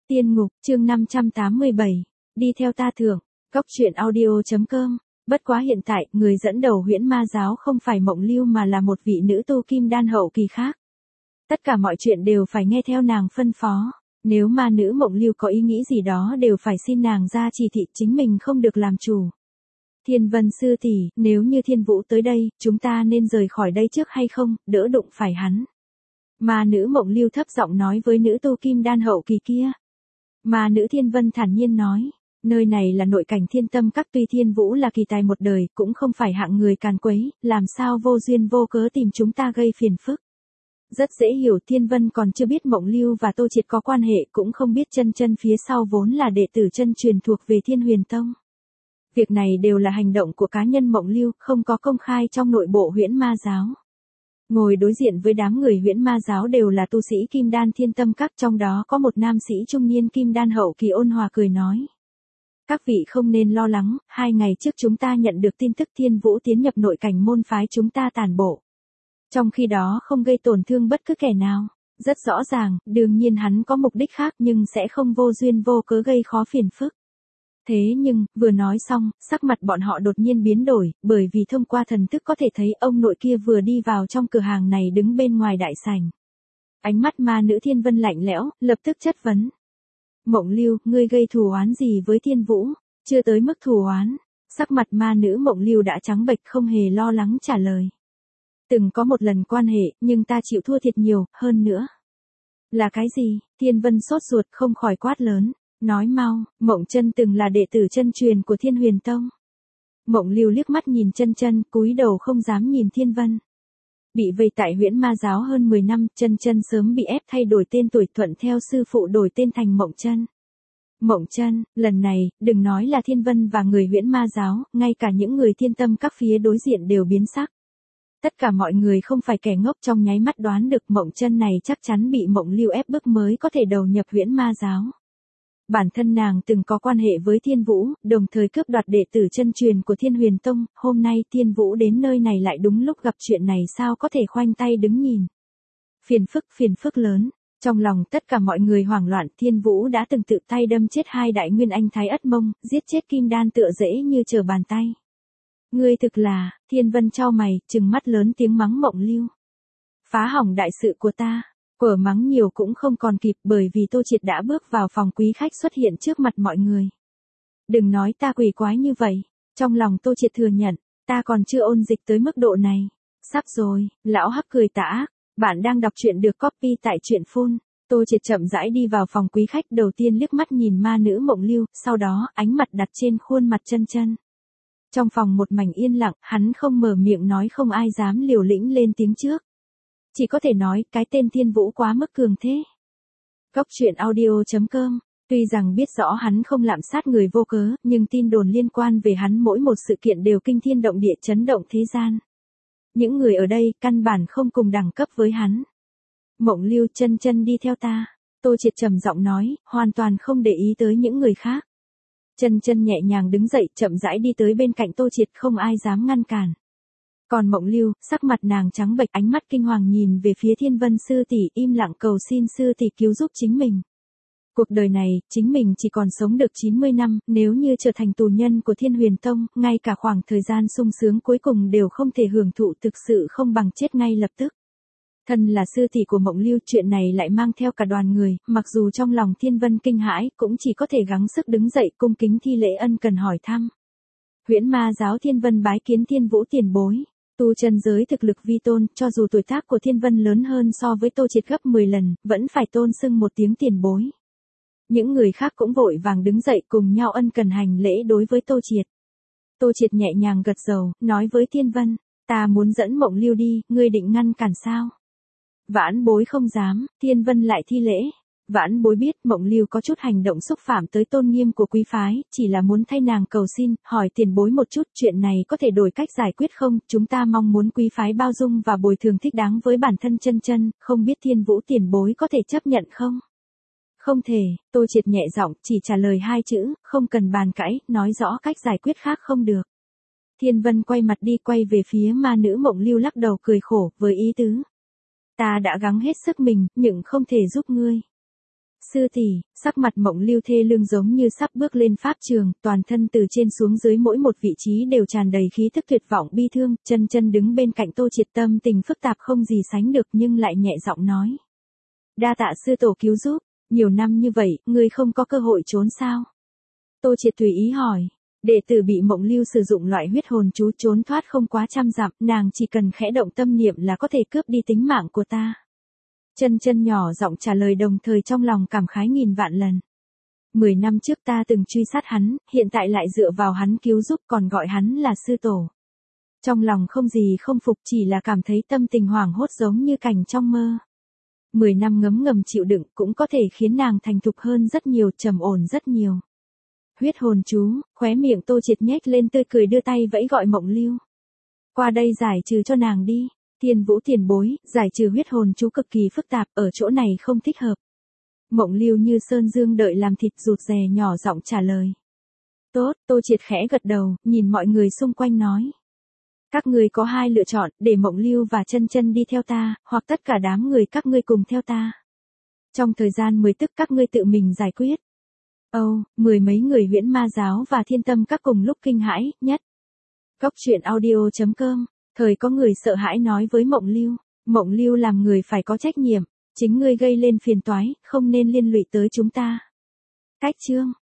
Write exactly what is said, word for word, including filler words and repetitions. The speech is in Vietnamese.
Tiên ngục, chương năm trăm tám mươi bảy, đi theo ta thưởng, Cốc truyện audio.com. Bất quá hiện tại, người dẫn đầu huyễn ma giáo không phải Mộng Lưu mà là một vị nữ tu kim đan hậu kỳ khác. Tất cả mọi chuyện đều phải nghe theo nàng phân phó. Nếu ma nữ Mộng Lưu có ý nghĩ gì đó đều phải xin nàng ra chỉ thị, chính mình không được làm chủ. Thiên Vân sư tỷ, nếu như Thiên Vũ tới đây, chúng ta nên rời khỏi đây trước hay không, đỡ đụng phải hắn. Ma nữ Mộng Lưu thấp giọng nói với nữ tu kim đan hậu kỳ kia. Ma nữ Thiên Vân thản nhiên nói, nơi này là nội cảnh Thiên Tâm Các, tuy Thiên Vũ là kỳ tài một đời, cũng không phải hạng người càn quấy, làm sao vô duyên vô cớ tìm chúng ta gây phiền phức. Rất dễ hiểu, Thiên Vân còn chưa biết Mộng Lưu và Tô Triệt có quan hệ, cũng không biết chân chân phía sau vốn là đệ tử chân truyền thuộc về Thiên Huyền Tông. Việc này đều là hành động của cá nhân Mộng Lưu, không có công khai trong nội bộ huyễn ma giáo. Ngồi đối diện với đám người huyễn ma giáo đều là tu sĩ kim đan Thiên Tâm Các, trong đó có một nam sĩ trung niên kim đan hậu kỳ ôn hòa cười nói. Các vị không nên lo lắng, hai ngày trước chúng ta nhận được tin tức Thiên Vũ tiến nhập nội cảnh môn phái chúng ta tàn bộ. Trong khi đó không gây tổn thương bất cứ kẻ nào. Rất rõ ràng, đương nhiên hắn có mục đích khác nhưng sẽ không vô duyên vô cớ gây khó phiền phức. Thế nhưng, vừa nói xong, sắc mặt bọn họ đột nhiên biến đổi, bởi vì thông qua thần thức có thể thấy ông nội kia vừa đi vào trong cửa hàng này đứng bên ngoài đại sảnh. Ánh mắt ma nữ Thiên Vân lạnh lẽo, lập tức chất vấn. Mộng Lưu, ngươi gây thù oán gì với Thiên Vũ? Chưa tới mức thù oán. Sắc mặt ma nữ Mộng Lưu đã trắng bệch, không hề lo lắng trả lời. Từng có một lần quan hệ, nhưng ta chịu thua thiệt nhiều, hơn nữa. Là cái gì? Thiên Vân sốt ruột không khỏi quát lớn. Nói mau, Mộng Chân từng là đệ tử chân truyền của Thiên Huyền Tông. Mộng Lưu liếc mắt nhìn Chân Chân, cúi đầu không dám nhìn Thiên Vân. Bị vây tại huyễn ma giáo hơn mười năm, Chân Chân sớm bị ép thay đổi tên, tuổi thuận theo sư phụ đổi tên thành Mộng Chân. Mộng Chân, lần này, đừng nói là Thiên Vân và người huyễn ma giáo, ngay cả những người Thiên Tâm Các phía đối diện đều biến sắc. Tất cả mọi người không phải kẻ ngốc, trong nháy mắt đoán được Mộng Chân này chắc chắn bị Mộng Lưu ép bức mới có thể đầu nhập huyễn ma giáo. Bản thân nàng từng có quan hệ với Thiên Vũ, đồng thời cướp đoạt đệ tử chân truyền của Thiên Huyền Tông, hôm nay Thiên Vũ đến nơi này lại đúng lúc gặp chuyện này, sao có thể khoanh tay đứng nhìn. Phiền phức, phiền phức lớn. Trong lòng tất cả mọi người hoảng loạn, Thiên Vũ đã từng tự tay đâm chết hai đại nguyên anh Thái Ất Mông, giết chết Kim Đan tựa dễ như trở bàn tay. Ngươi thực là, Thiên Vân chau mày, trừng mắt lớn tiếng mắng Mộng Lưu. Phá hỏng đại sự của ta. Quở mắng nhiều cũng không còn kịp, bởi vì Tô Triệt đã bước vào phòng quý khách xuất hiện trước mặt mọi người. Đừng nói ta quỷ quái như vậy. Trong lòng Tô Triệt thừa nhận, ta còn chưa ôn dịch tới mức độ này. Sắp rồi, lão hắc cười tà ác. Bạn đang đọc truyện được copy tại truyện phun. Tô Triệt chậm rãi đi vào phòng quý khách, đầu tiên liếc mắt nhìn ma nữ Mộng Lưu, sau đó ánh mặt đặt trên khuôn mặt Chân Chân. Trong phòng một mảnh yên lặng, hắn không mở miệng nói, không ai dám liều lĩnh lên tiếng trước. Chỉ có thể nói, cái tên Thiên Vũ quá mức cường thế. Cốc truyện audio.com. Tuy rằng biết rõ hắn không lạm sát người vô cớ, nhưng tin đồn liên quan về hắn mỗi một sự kiện đều kinh thiên động địa, chấn động thế gian. Những người ở đây, căn bản không cùng đẳng cấp với hắn. Mộng Lưu, Chân Chân đi theo ta. Tô Triệt trầm giọng nói, hoàn toàn không để ý tới những người khác. Chân Chân nhẹ nhàng đứng dậy, chậm rãi đi tới bên cạnh Tô Triệt, không ai dám ngăn cản. Còn Mộng Lưu, sắc mặt nàng trắng bệch, ánh mắt kinh hoàng nhìn về phía Thiên Vân sư tỷ, im lặng cầu xin sư tỷ cứu giúp chính mình. Cuộc đời này, chính mình chỉ còn sống được chín mươi năm, nếu như trở thành tù nhân của Thiên Huyền Tông, ngay cả khoảng thời gian sung sướng cuối cùng đều không thể hưởng thụ, thực sự không bằng chết ngay lập tức. Thân là sư tỷ của Mộng Lưu, chuyện này lại mang theo cả đoàn người, mặc dù trong lòng Thiên Vân kinh hãi, cũng chỉ có thể gắng sức đứng dậy cung kính thi lễ ân cần hỏi thăm. Huyễn ma giáo Thiên Vân bái kiến Thiên Vũ tiền bối. Tu chân giới thực lực vi tôn, cho dù tuổi tác của Thiên Vân lớn hơn so với Tô Triệt gấp mười lần, vẫn phải tôn xưng một tiếng tiền bối. Những người khác cũng vội vàng đứng dậy cùng nhau ân cần hành lễ đối với Tô Triệt. Tô Triệt nhẹ nhàng gật đầu, nói với Thiên Vân, ta muốn dẫn Mộng Lưu đi, ngươi định ngăn cản sao? Vãn bối không dám, Thiên Vân lại thi lễ. Vãn bối biết Mộng Lưu có chút hành động xúc phạm tới tôn nghiêm của quý phái, chỉ là muốn thay nàng cầu xin, hỏi tiền bối một chút, chuyện này có thể đổi cách giải quyết không? Chúng ta mong muốn quý phái bao dung và bồi thường thích đáng với bản thân Chân Chân, không biết Thiên Vũ tiền bối có thể chấp nhận không? Không thể, Tô Triệt nhẹ giọng, chỉ trả lời hai chữ, không cần bàn cãi, nói rõ cách giải quyết khác không được. Thiên Vân quay mặt đi, quay về phía ma nữ Mộng Lưu, lắc đầu cười khổ, với ý tứ. Ta đã gắng hết sức mình, nhưng không thể giúp ngươi. Sư tỷ, sắc mặt Mộng Lưu thê lương giống như sắp bước lên pháp trường, toàn thân từ trên xuống dưới mỗi một vị trí đều tràn đầy khí thức tuyệt vọng bi thương, Chân Chân đứng bên cạnh Tô Triệt tâm tình phức tạp không gì sánh được nhưng lại nhẹ giọng nói. Đa tạ sư tổ cứu giúp, nhiều năm như vậy, ngươi không có cơ hội trốn sao? Tô Triệt tùy ý hỏi. Đệ tử bị Mộng Lưu sử dụng loại huyết hồn chú trốn thoát không quá trăm dặm, nàng chỉ cần khẽ động tâm niệm là có thể cướp đi tính mạng của ta. Chân Chân nhỏ giọng trả lời đồng thời trong lòng cảm khái nghìn vạn lần. Mười năm trước ta từng truy sát hắn, hiện tại lại dựa vào hắn cứu giúp còn gọi hắn là sư tổ. Trong lòng không gì không phục chỉ là cảm thấy tâm tình hoảng hốt giống như cảnh trong mơ. Mười năm ngấm ngầm chịu đựng cũng có thể khiến nàng thành thục hơn rất nhiều, trầm ổn rất nhiều. Huyết hồn chú, khóe miệng Tô Triệt nhếch lên tươi cười đưa tay vẫy gọi Mộng Lưu. Qua đây giải trừ cho nàng đi. Thiên Vũ tiền bối, giải trừ huyết hồn chú cực kỳ phức tạp, ở chỗ này không thích hợp. Mộng Lưu như sơn dương đợi làm thịt rụt rè nhỏ giọng trả lời. Tốt, Tô Triệt khẽ gật đầu, nhìn mọi người xung quanh nói. Các người có hai lựa chọn, để Mộng Lưu và Chân Chân đi theo ta, hoặc tất cả đám người các ngươi cùng theo ta. Trong thời gian mười tức các ngươi tự mình giải quyết. Âu, oh, mười mấy người Huyễn Ma giáo và Thiên Tâm các cùng lúc kinh hãi, nhất. Góc truyện audio chấm com, thời có người sợ hãi nói với Mộng Lưu, Mộng Lưu làm người phải có trách nhiệm, chính ngươi gây lên phiền toái, không nên liên lụy tới chúng ta. Cách chương